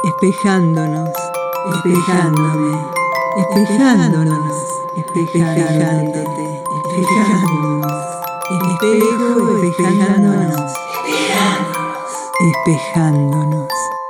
espejándonos, espejándome, espejándonos, espejándote, espejándonos, espejo, espejándonos, espejándonos.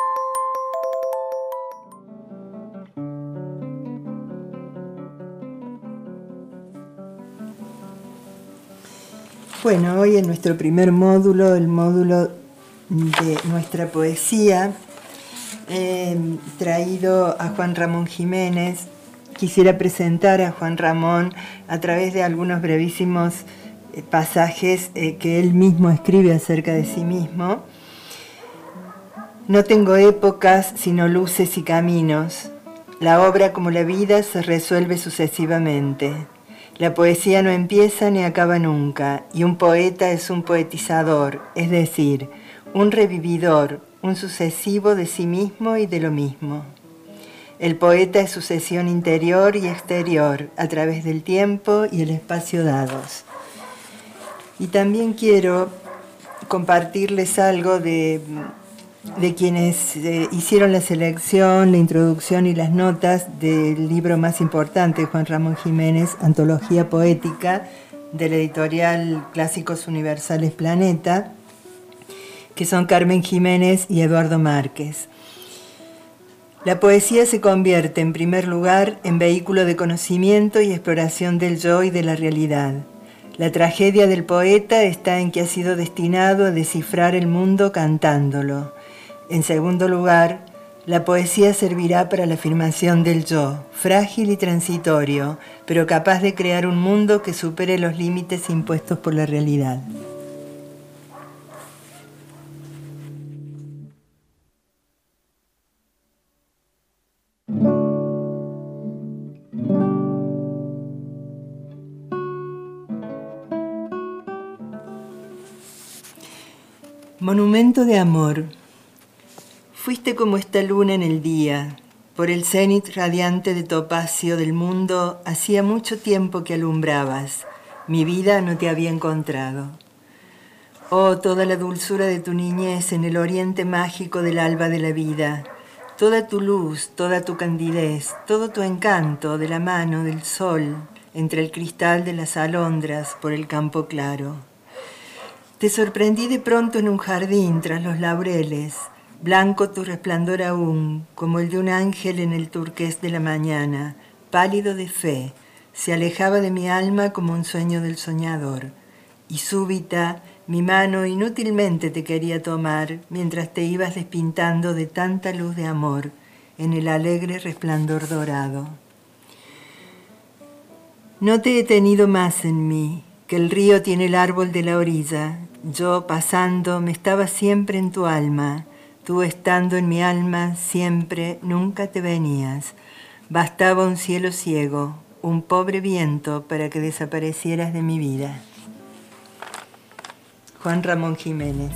Bueno, hoy en nuestro primer módulo, el módulo de nuestra poesía, traído a Juan Ramón Jiménez. Quisiera presentar a Juan Ramón a través de algunos brevísimos pasajes que él mismo escribe acerca de sí mismo. No tengo épocas, sino luces y caminos. La obra, como la vida, se resuelve sucesivamente. La poesía no empieza ni acaba nunca, y un poeta es un poetizador, es decir, un revividor, un sucesivo de sí mismo y de lo mismo. El poeta es sucesión interior y exterior, a través del tiempo y el espacio dados. Y también quiero compartirles algo de quienes hicieron la selección, la introducción y las notas del libro más importante de Juan Ramón Jiménez, Antología Poética, de la editorial Clásicos Universales Planeta, que son Carmen Jiménez y Eduardo Márquez. La poesía se convierte, en primer lugar, en vehículo de conocimiento y exploración del yo y de la realidad. La tragedia del poeta está en que ha sido destinado a descifrar el mundo cantándolo. En segundo lugar, la poesía servirá para la afirmación del yo, frágil y transitorio, pero capaz de crear un mundo que supere los límites impuestos por la realidad. Monumento de amor. Fuiste como esta luna en el día, por el cenit radiante de topacio del mundo, hacía mucho tiempo que alumbrabas, mi vida no te había encontrado. Oh, toda la dulzura de tu niñez en el oriente mágico del alba de la vida, toda tu luz, toda tu candidez, todo tu encanto de la mano del sol, entre el cristal de las alondras, por el campo claro. Te sorprendí de pronto en un jardín tras los laureles, blanco tu resplandor aún, como el de un ángel en el turqués de la mañana, pálido de fe, se alejaba de mi alma como un sueño del soñador. Y súbita, mi mano inútilmente te quería tomar, mientras te ibas despintando de tanta luz de amor, en el alegre resplandor dorado. No te he tenido más en mí, que el río tiene el árbol de la orilla. Yo, pasando, me estaba siempre en tu alma. Tú estando en mi alma, siempre, nunca te venías. Bastaba un cielo ciego, un pobre viento para que desaparecieras de mi vida. Juan Ramón Jiménez.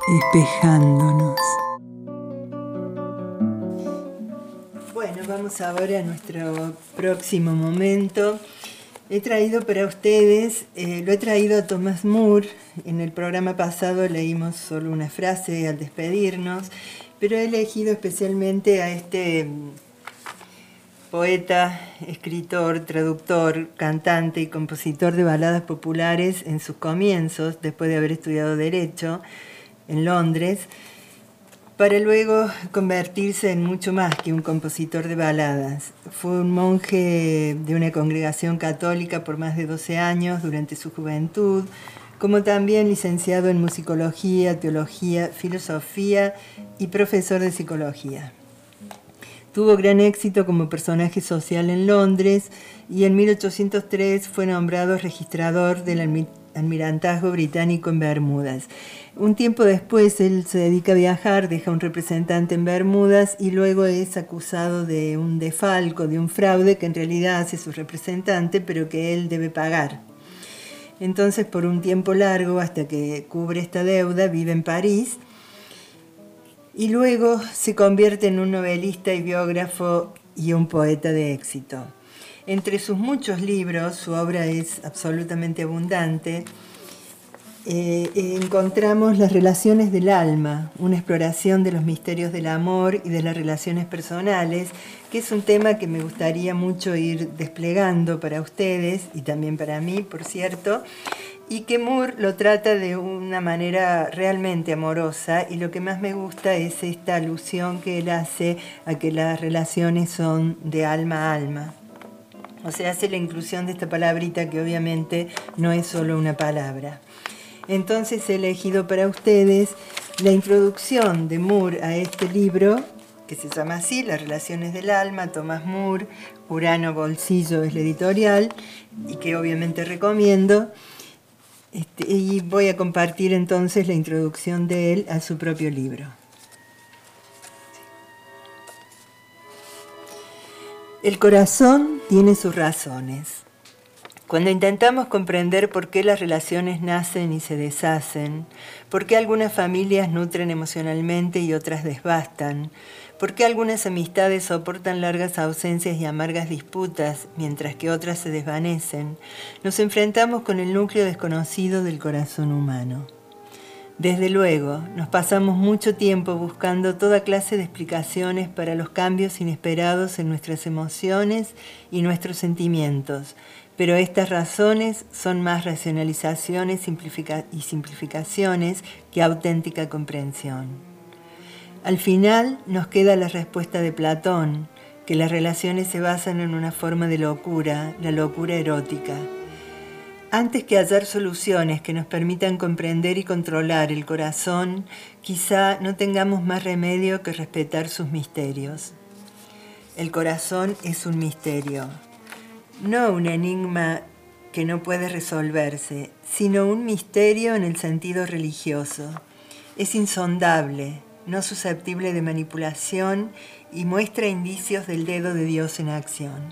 espejándonos. Bueno, vamos ahora a nuestro próximo momento. He traído para ustedes, lo he traído a Thomas Moore. En el programa pasado leímos solo una frase al despedirnos, pero he elegido especialmente a este poeta, escritor, traductor, cantante y compositor de baladas populares en sus comienzos, después de haber estudiado Derecho en Londres, para luego convertirse en mucho más que un compositor de baladas. Fue un monje de una congregación católica por más de 12 años durante su juventud, como también licenciado en musicología, teología, filosofía y profesor de psicología. Tuvo gran éxito como personaje social en Londres y en 1803 fue nombrado registrador del almirantazgo británico en Bermudas. Un tiempo después él se dedica a viajar, deja un representante en Bermudas y luego es acusado de un desfalco, de un fraude que en realidad hace su representante, pero que él debe pagar. Entonces, por un tiempo largo, hasta que cubre esta deuda, vive en París. Y luego se convierte en un novelista y biógrafo y un poeta de éxito. Entre sus muchos libros, su obra es absolutamente abundante, encontramos Las relaciones del alma, una exploración de los misterios del amor y de las relaciones personales, que es un tema que me gustaría mucho ir desplegando para ustedes y también para mí, por cierto, y que Moore lo trata de una manera realmente amorosa, y lo que más me gusta es esta alusión que él hace a que las relaciones son de alma a alma. O sea, hace la inclusión de esta palabrita que obviamente no es solo una palabra. Entonces he elegido para ustedes la introducción de Moore a este libro, que se llama así, Las relaciones del alma, Thomas Moore, Urano Bolsillo es la editorial, y que obviamente recomiendo. Y voy a compartir entonces la introducción de él a su propio libro. El corazón tiene sus razones. Cuando intentamos comprender por qué las relaciones nacen y se deshacen, por qué algunas familias nutren emocionalmente y otras desbastan, por qué algunas amistades soportan largas ausencias y amargas disputas, mientras que otras se desvanecen, nos enfrentamos con el núcleo desconocido del corazón humano. Desde luego, nos pasamos mucho tiempo buscando toda clase de explicaciones para los cambios inesperados en nuestras emociones y nuestros sentimientos, pero estas razones son más racionalizaciones y simplificaciones que auténtica comprensión. Al final nos queda la respuesta de Platón, que las relaciones se basan en una forma de locura, la locura erótica. Antes que hallar soluciones que nos permitan comprender y controlar el corazón, quizá no tengamos más remedio que respetar sus misterios. El corazón es un misterio, no un enigma que no puede resolverse, sino un misterio en el sentido religioso. Es insondable, no susceptible de manipulación y muestra indicios del dedo de Dios en acción.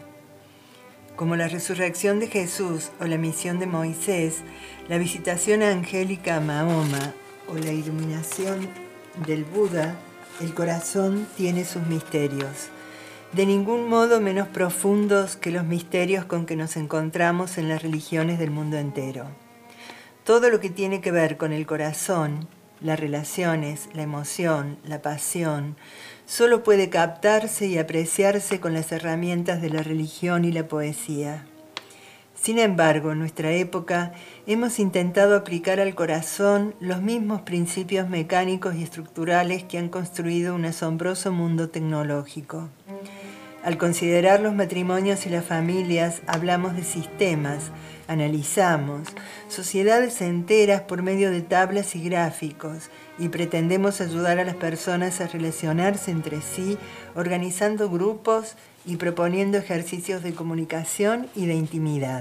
Como la resurrección de Jesús o la misión de Moisés, la visitación angélica a Mahoma o la iluminación del Buda, el corazón tiene sus misterios, de ningún modo menos profundos que los misterios con que nos encontramos en las religiones del mundo entero. Todo lo que tiene que ver con el corazón, las relaciones, la emoción, la pasión, solo puede captarse y apreciarse con las herramientas de la religión y la poesía. Sin embargo, en nuestra época hemos intentado aplicar al corazón los mismos principios mecánicos y estructurales que han construido un asombroso mundo tecnológico. Al considerar los matrimonios y las familias, hablamos de sistemas, analizamos sociedades enteras por medio de tablas y gráficos y pretendemos ayudar a las personas a relacionarse entre sí, organizando grupos y proponiendo ejercicios de comunicación y de intimidad.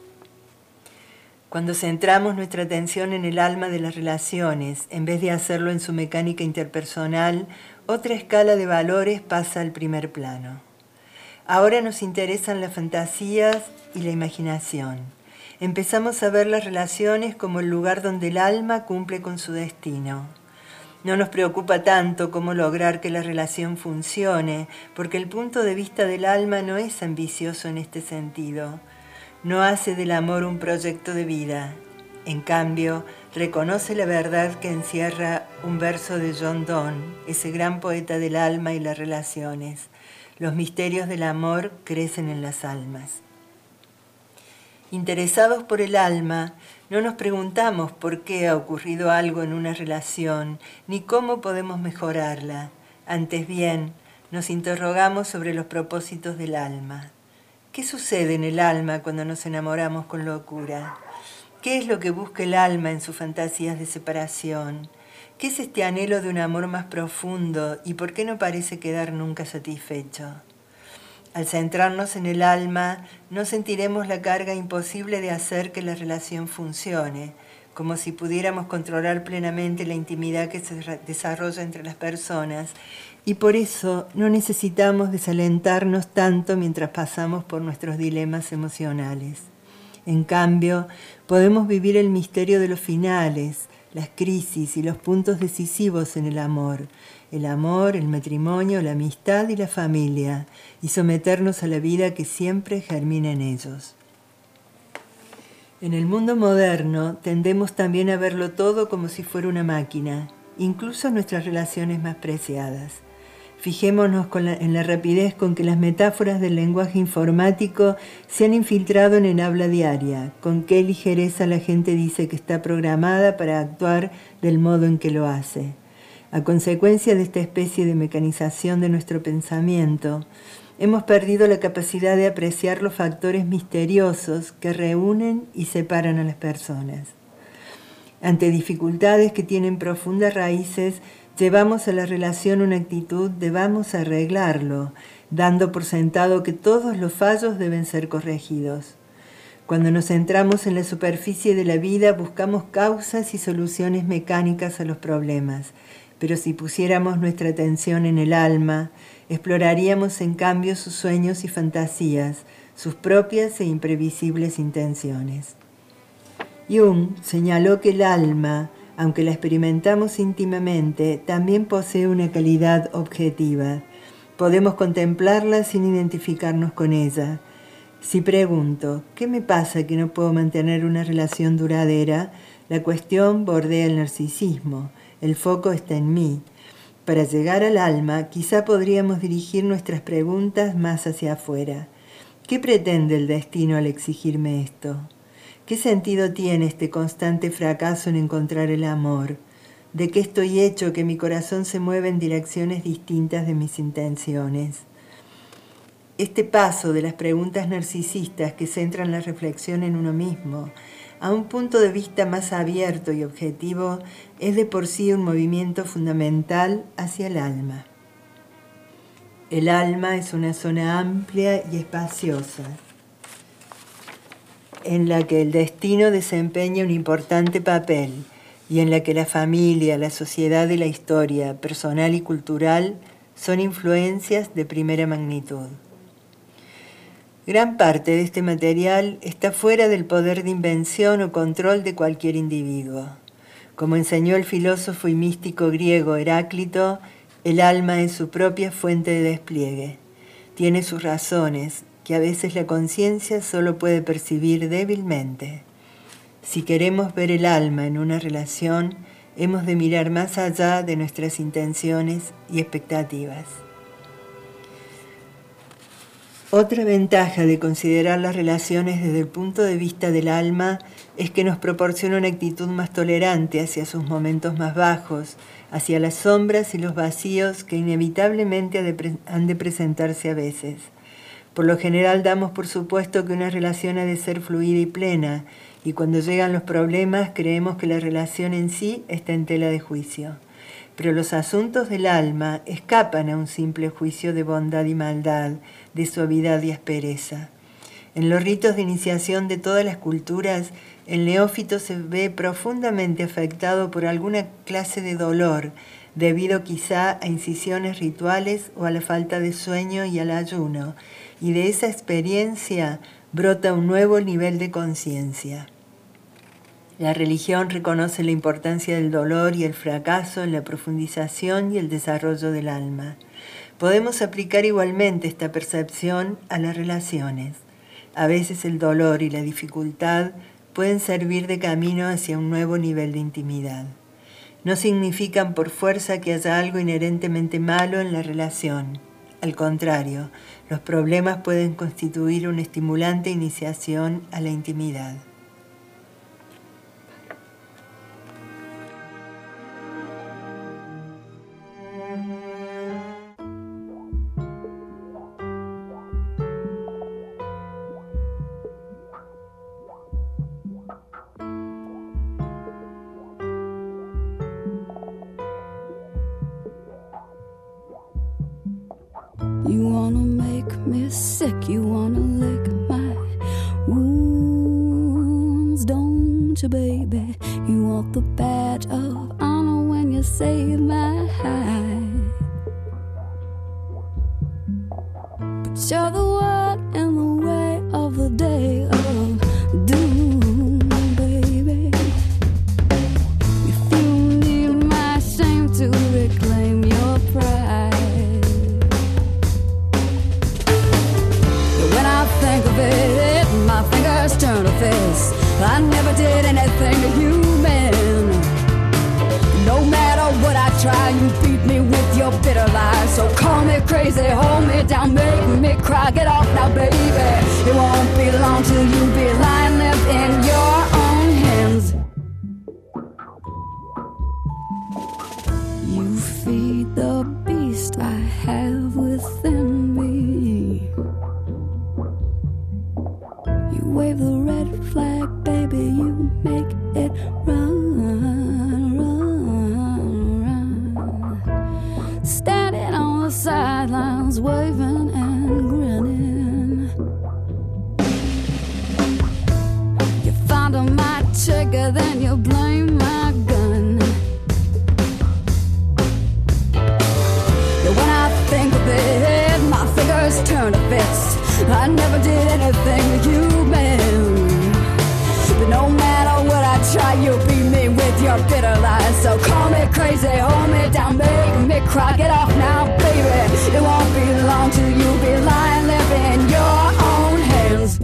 Cuando centramos nuestra atención en el alma de las relaciones, en vez de hacerlo en su mecánica interpersonal, otra escala de valores pasa al primer plano. Ahora nos interesan las fantasías y la imaginación. Empezamos a ver las relaciones como el lugar donde el alma cumple con su destino. No nos preocupa tanto cómo lograr que la relación funcione, porque el punto de vista del alma no es ambicioso en este sentido. No hace del amor un proyecto de vida. En cambio, reconoce la verdad que encierra un verso de John Donne, ese gran poeta del alma y las relaciones. Los misterios del amor crecen en las almas. Interesados por el alma, no nos preguntamos por qué ha ocurrido algo en una relación, ni cómo podemos mejorarla. Antes bien, nos interrogamos sobre los propósitos del alma. ¿Qué sucede en el alma cuando nos enamoramos con locura? ¿Qué es lo que busca el alma en sus fantasías de separación? ¿Qué es este anhelo de un amor más profundo y por qué no parece quedar nunca satisfecho? Al centrarnos en el alma, no sentiremos la carga imposible de hacer que la relación funcione, como si pudiéramos controlar plenamente la intimidad que se desarrolla entre las personas, y por eso no necesitamos desalentarnos tanto mientras pasamos por nuestros dilemas emocionales. En cambio, podemos vivir el misterio de los finales, las crisis y los puntos decisivos en el amor, el matrimonio, la amistad y la familia, y someternos a la vida que siempre germina en ellos. En el mundo moderno tendemos también a verlo todo como si fuera una máquina, incluso nuestras relaciones más preciadas. Fijémonos en la rapidez con que las metáforas del lenguaje informático se han infiltrado en el habla diaria, con qué ligereza la gente dice que está programada para actuar del modo en que lo hace. A consecuencia de esta especie de mecanización de nuestro pensamiento, hemos perdido la capacidad de apreciar los factores misteriosos que reúnen y separan a las personas. Ante dificultades que tienen profundas raíces, llevamos a la relación una actitud de vamos a arreglarlo, dando por sentado que todos los fallos deben ser corregidos. Cuando nos centramos en la superficie de la vida, buscamos causas y soluciones mecánicas a los problemas. Pero si pusiéramos nuestra atención en el alma, exploraríamos en cambio sus sueños y fantasías, sus propias e imprevisibles intenciones. Jung señaló que el alma, aunque la experimentamos íntimamente, también posee una calidad objetiva. Podemos contemplarla sin identificarnos con ella. Si pregunto, ¿qué me pasa que no puedo mantener una relación duradera? La cuestión bordea el narcisismo. El foco está en mí. Para llegar al alma, quizá podríamos dirigir nuestras preguntas más hacia afuera. ¿Qué pretende el destino al exigirme esto? ¿Qué sentido tiene este constante fracaso en encontrar el amor? ¿De qué estoy hecho que mi corazón se mueve en direcciones distintas de mis intenciones? Este paso de las preguntas narcisistas que centran la reflexión en uno mismo a un punto de vista más abierto y objetivo es de por sí un movimiento fundamental hacia el alma. El alma es una zona amplia y espaciosa en la que el destino desempeña un importante papel y en la que la familia, la sociedad y la historia personal y cultural son influencias de primera magnitud. Gran parte de este material está fuera del poder de invención o control de cualquier individuo. Como enseñó el filósofo y místico griego Heráclito, el alma es su propia fuente de despliegue. Tiene sus razones, que a veces la conciencia solo puede percibir débilmente. Si queremos ver el alma en una relación, hemos de mirar más allá de nuestras intenciones y expectativas. Otra ventaja de considerar las relaciones desde el punto de vista del alma es que nos proporciona una actitud más tolerante hacia sus momentos más bajos, hacia las sombras y los vacíos que inevitablemente han de presentarse a veces. Por lo general damos por supuesto que una relación ha de ser fluida y plena, y cuando llegan los problemas creemos que la relación en sí está en tela de juicio. Pero los asuntos del alma escapan a un simple juicio de bondad y maldad, de suavidad y aspereza. En los ritos de iniciación de todas las culturas, el neófito se ve profundamente afectado por alguna clase de dolor, debido quizá a incisiones rituales o a la falta de sueño y al ayuno, y de esa experiencia brota un nuevo nivel de conciencia. La religión reconoce la importancia del dolor y el fracaso en la profundización y el desarrollo del alma. Podemos aplicar igualmente esta percepción a las relaciones. A veces el dolor y la dificultad pueden servir de camino hacia un nuevo nivel de intimidad. No significan por fuerza que haya algo inherentemente malo en la relación. Al contrario, los problemas pueden constituir una estimulante iniciación a la intimidad. You wanna make me sick, you wanna lick my wounds, don't you, baby? You want the badge of honor when you save my hide. But you're the one in the way of the day of doom, baby. If you need my shame to reclaim your pride, think of it, my fingers turn to fist. I never did anything to you, man. No matter what I try, you beat me with your bitter lies. So call me crazy, hold me down, make me cry. Get off now, baby. It won't be long till you be lying left in your own hands. You feed the beast I have within me. You wave the red flag, baby, you make it run, run, run. Standing on the sidelines, waving and grinning. You fondle my trigger, then you blame my gun. Yeah, when I think of it, my fingers turn to fists. I never did anything to you, man. But no matter what I try, you beat me with your bitter lies. So call me crazy, hold me down, make me cry. Get off now, baby. It won't be long till you be lying, living in your own hands.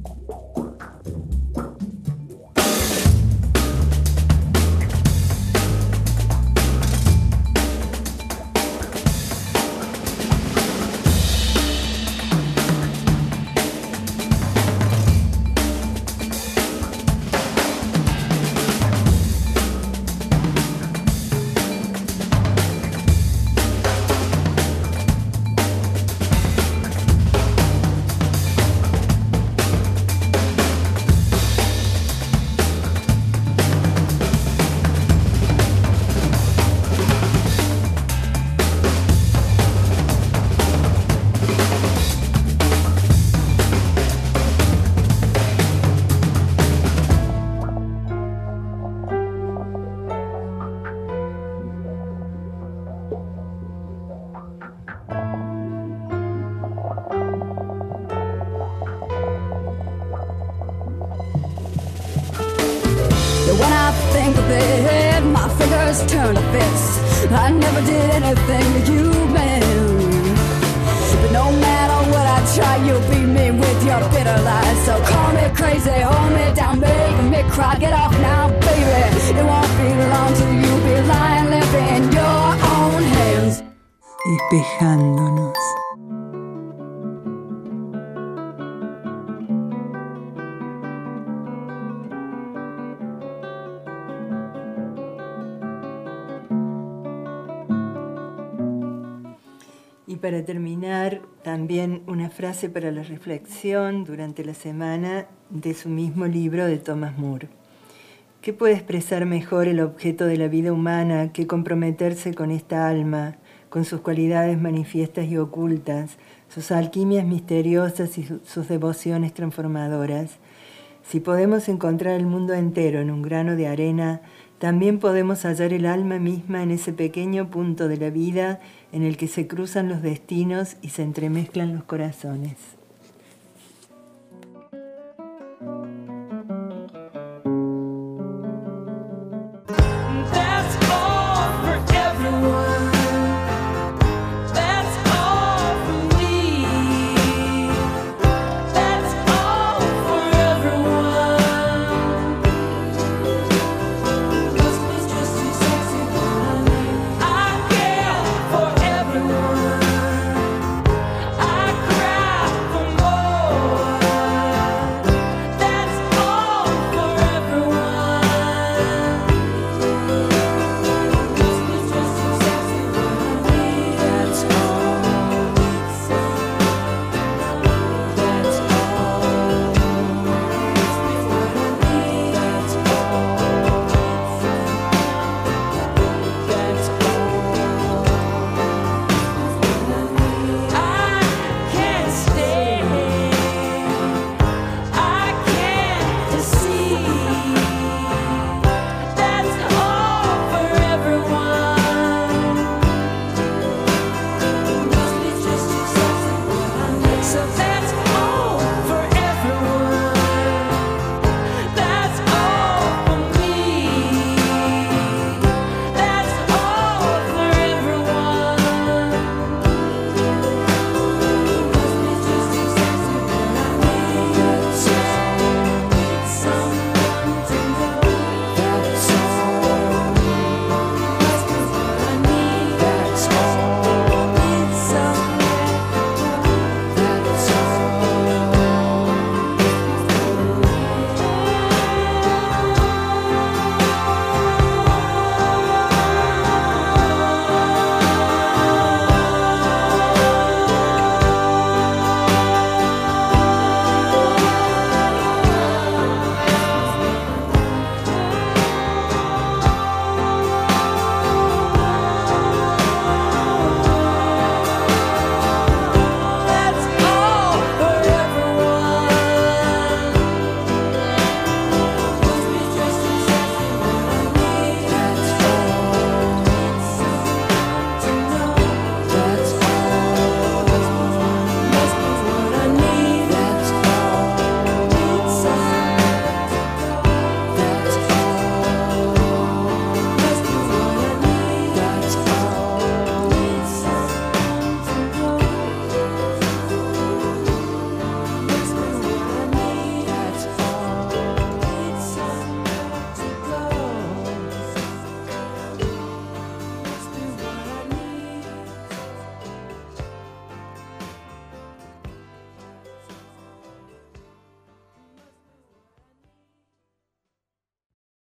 When I think of it, my fingers turn to fists. I never did anything to you, man. But no matter what I try, you beat me with your bitter lies. So call me crazy, hold me down, make me cry. Get off now, baby. It won't be long till you be lying, living in your own hands. Espejándonos. Y para terminar, también una frase para la reflexión durante la semana de su mismo libro de Thomas Moore. ¿Qué puede expresar mejor el objeto de la vida humana que comprometerse con esta alma, con sus cualidades manifiestas y ocultas, sus alquimias misteriosas y sus devociones transformadoras? Si podemos encontrar el mundo entero en un grano de arena, también podemos hallar el alma misma en ese pequeño punto de la vida en el que se cruzan los destinos y se entremezclan los corazones.